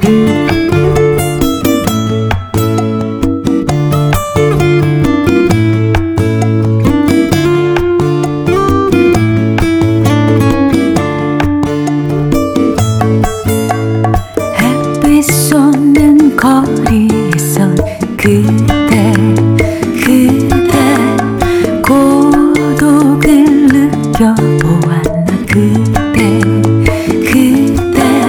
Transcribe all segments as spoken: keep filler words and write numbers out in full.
햇빛 쏟는 거리에선 그대 그대 고독을 느껴보았나. 그대 그대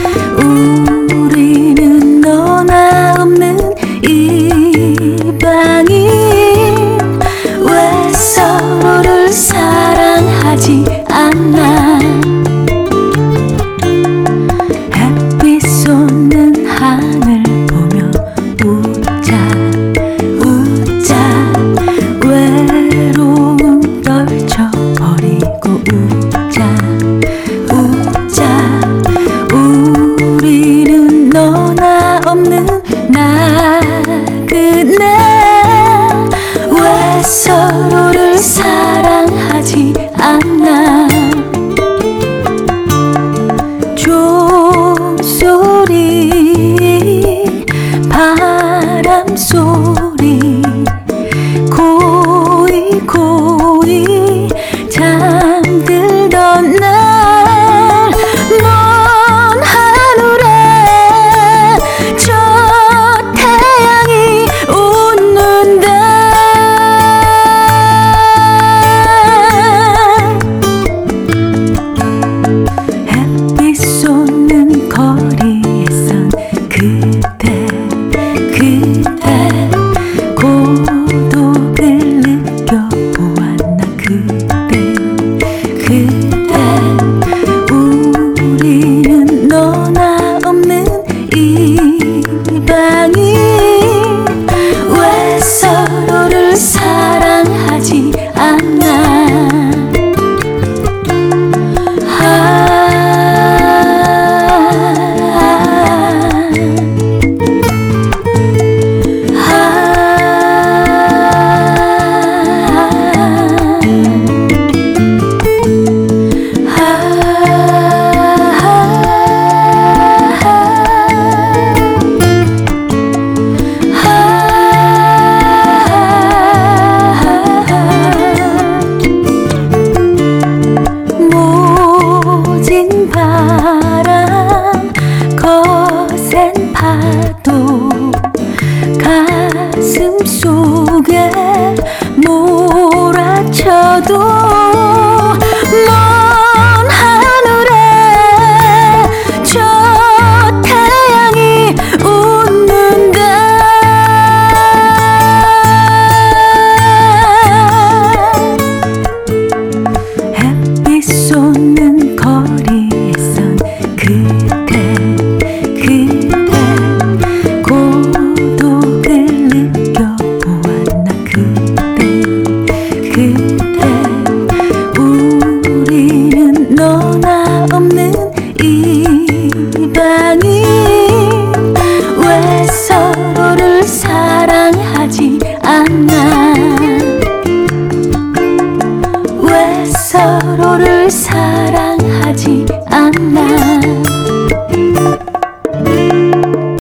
우리는 너나 없는 이 방이 왜 서로를 사랑하지 않나. 햇빛 쏟는 하늘 보며 웃자 웃자 외로움 떨쳐버리고 웃자 웃자 우리는 너나 없는 나그네 왜 서로를 사랑하지 않나. 종소리 바람 소리 고이 고이 잠들던 날 먼 하늘에 저 태양이 웃는다. 햇빛 쏟는 거리에선 그대 그대 고독을 느껴보았나. 그대 그대 우리는 너나 없는 이 방이 왜 서로를 사랑하지 않나. 모진 바람 거센 파도 가슴 속에 몰아쳐도